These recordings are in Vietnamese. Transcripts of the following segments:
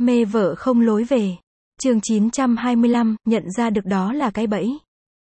Mê vợ không lối về. Chương 925, nhận ra được đó là cái bẫy.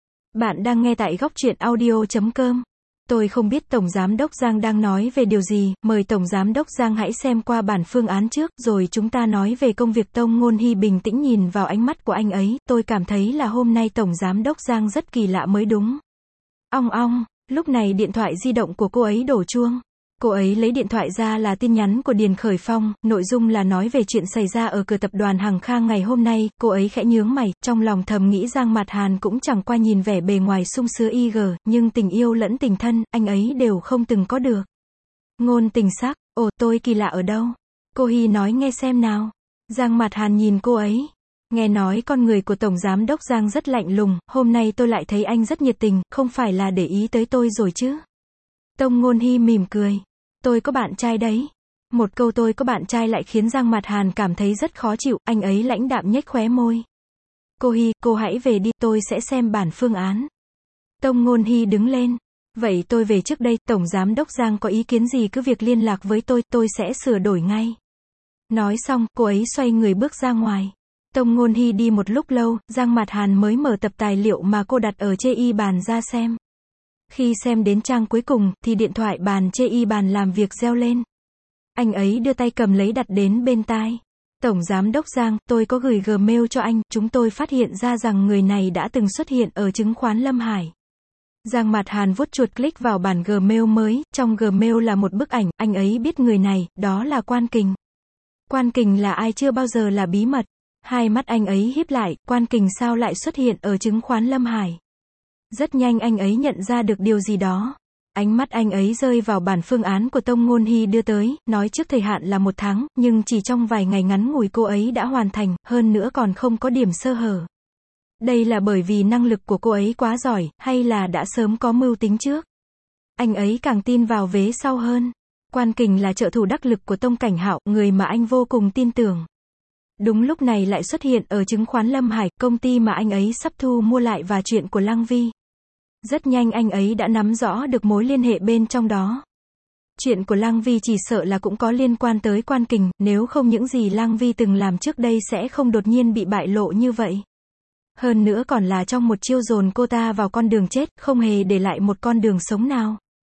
Bạn đang nghe tại góc truyện audio.com. Tôi không biết Tổng Giám đốc Giang đang nói về điều gì, mời Tổng Giám đốc Giang hãy xem qua bản phương án trước, rồi chúng ta nói về công việc. Tông Ngôn Hy bình tĩnh nhìn vào ánh mắt của anh ấy, tôi cảm thấy là hôm nay Tổng Giám đốc Giang rất kỳ lạ mới đúng. Ong ong, lúc này điện thoại di động của cô ấy đổ chuông. Cô ấy lấy điện thoại ra là tin nhắn của Điền Khởi Phong, nội dung là nói về chuyện xảy ra ở cửa tập đoàn Hằng Khang ngày hôm nay. Cô ấy khẽ nhướng mày, trong lòng thầm nghĩ Giang Mạt Hàn cũng chẳng qua nhìn vẻ bề ngoài sung sướng nhưng tình yêu lẫn tình thân, anh ấy đều không từng có được. Ngôn tình sắc, ồ tôi kỳ lạ ở đâu? Cô Hy nói nghe xem nào. Giang Mạt Hàn nhìn cô ấy. Nghe nói con người của Tổng Giám đốc Giang rất lạnh lùng, hôm nay tôi lại thấy anh rất nhiệt tình, không phải là để ý tới tôi rồi chứ? Tông Ngôn Hy mỉm cười. Tôi có bạn trai đấy. Một câu tôi có bạn trai lại khiến Giang Mạt Hàn cảm thấy rất khó chịu, anh ấy lãnh đạm nhếch khóe môi. Cô Hy, cô hãy về đi, tôi sẽ xem bản phương án. Tông Ngôn Hy đứng lên. Vậy tôi về trước đây, Tổng Giám đốc Giang có ý kiến gì cứ việc liên lạc với tôi sẽ sửa đổi ngay. Nói xong, cô ấy xoay người bước ra ngoài. Tông Ngôn Hy đi một lúc lâu, Giang Mạt Hàn mới mở tập tài liệu mà cô đặt ở chê y bàn ra xem. Khi xem đến trang cuối cùng, thì điện thoại bàn chê y bàn làm việc reo lên. Anh ấy đưa tay cầm lấy đặt đến bên tai. Tổng Giám đốc Giang, tôi có gửi Gmail cho anh, chúng tôi phát hiện ra rằng người này đã từng xuất hiện ở chứng khoán Lâm Hải. Giang Mạt Hàn vuốt chuột click vào bản Gmail mới, trong Gmail là một bức ảnh, anh ấy biết người này, đó là Quan Kình. Quan Kình là ai chưa bao giờ là bí mật. Hai mắt anh ấy híp lại, Quan Kình sao lại xuất hiện ở chứng khoán Lâm Hải? Rất nhanh anh ấy nhận ra được điều gì đó. Ánh mắt anh ấy rơi vào bản phương án của Tông Ngôn Hy đưa tới, nói trước thời hạn là 1 tháng, nhưng chỉ trong vài ngày ngắn ngủi cô ấy đã hoàn thành, hơn nữa còn không có điểm sơ hở. Đây là bởi vì năng lực của cô ấy quá giỏi, hay là đã sớm có mưu tính trước? Anh ấy càng tin vào vế sau hơn. Quan Kình là trợ thủ đắc lực của Tông Cảnh Hạo, người mà anh vô cùng tin tưởng. Đúng lúc này lại xuất hiện ở chứng khoán Lâm Hải, công ty mà anh ấy sắp thu mua lại và chuyện của Lăng Vi. Rất nhanh anh ấy đã nắm rõ được mối liên hệ bên trong đó. Chuyện của Lăng Vi chỉ sợ là cũng có liên quan tới Quan Kình, nếu không những gì Lăng Vi từng làm trước đây sẽ không đột nhiên bị bại lộ như vậy. Hơn nữa còn là trong một chiêu dồn cô ta vào con đường chết, không hề để lại một con đường sống nào.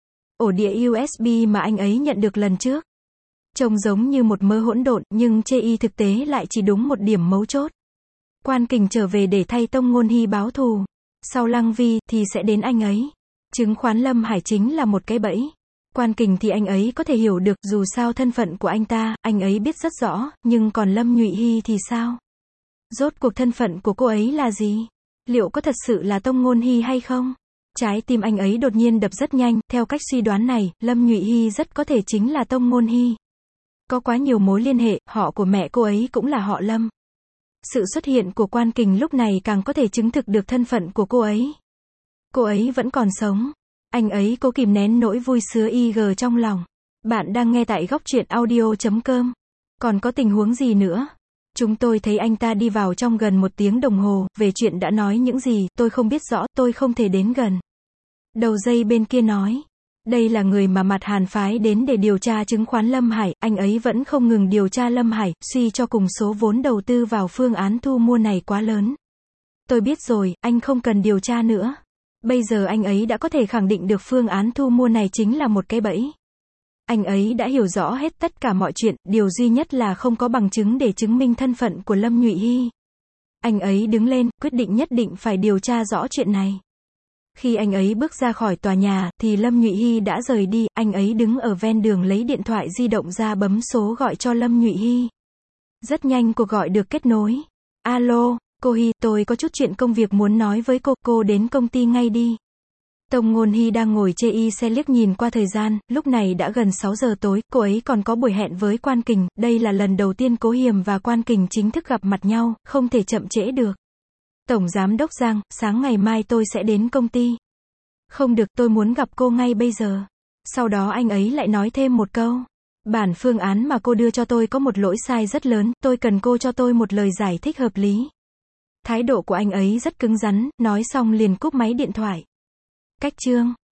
Ổ đĩa USB mà anh ấy nhận được lần trước trông giống như một mớ hỗn độn, nhưng chê y thực tế lại chỉ đúng một điểm mấu chốt. Quan Kình trở về để thay Tông Ngôn Hy báo thù. Sau Lăng Vi, thì sẽ đến anh ấy. Chứng khoán Lâm Hải chính là một cái bẫy. Quan Kình thì anh ấy có thể hiểu được, dù sao thân phận của anh ta, anh ấy biết rất rõ, nhưng còn Lâm Nhụy Hy thì sao? Rốt cuộc thân phận của cô ấy là gì? Liệu có thật sự là Tông Ngôn Hy hay không? Trái tim anh ấy đột nhiên đập rất nhanh, theo cách suy đoán này, Lâm Nhụy Hy rất có thể chính là Tông Ngôn Hy. Có quá nhiều mối liên hệ, họ của mẹ cô ấy cũng là họ Lâm. Sự xuất hiện của Quan Kình lúc này càng có thể chứng thực được thân phận của cô ấy. Cô ấy vẫn còn sống. Anh ấy cố kìm nén nỗi vui sướng trong lòng. Bạn đang nghe tại góc truyện audio.com. Còn có tình huống gì nữa? Chúng tôi thấy anh ta đi vào trong gần 1 tiếng đồng hồ, về chuyện đã nói những gì, tôi không biết rõ, tôi không thể đến gần. Đầu dây bên kia nói. Đây là người mà Mạt Hàn phái đến để điều tra chứng khoán Lâm Hải, anh ấy vẫn không ngừng điều tra Lâm Hải, suy cho cùng số vốn đầu tư vào phương án thu mua này quá lớn. Tôi biết rồi, anh không cần điều tra nữa. Bây giờ anh ấy đã có thể khẳng định được phương án thu mua này chính là một cái bẫy. Anh ấy đã hiểu rõ hết tất cả mọi chuyện, điều duy nhất là không có bằng chứng để chứng minh thân phận của Lâm Nhụy Hy. Anh ấy đứng lên, quyết định nhất định phải điều tra rõ chuyện này. Khi anh ấy bước ra khỏi tòa nhà, thì Lâm Nhụy Hy đã rời đi, anh ấy đứng ở ven đường lấy điện thoại di động ra bấm số gọi cho Lâm Nhụy Hy. Rất nhanh cuộc gọi được kết nối. Alo, cô Hy, tôi có chút chuyện công việc muốn nói với cô đến công ty ngay đi. Tông Ngôn Hy đang ngồi chê y xe liếc nhìn qua thời gian, lúc này đã gần 6 giờ tối, cô ấy còn có buổi hẹn với Quan Kình, đây là lần đầu tiên Cố Hiềm và Quan Kình chính thức gặp mặt nhau, không thể chậm trễ được. Tổng Giám đốc Giang, sáng ngày mai tôi sẽ đến công ty. Không được, tôi muốn gặp cô ngay bây giờ. Sau đó anh ấy lại nói thêm một câu. Bản phương án mà cô đưa cho tôi có một lỗi sai rất lớn, tôi cần cô cho tôi một lời giải thích hợp lý. Thái độ của anh ấy rất cứng rắn, nói xong liền cúp máy điện thoại. Cách chương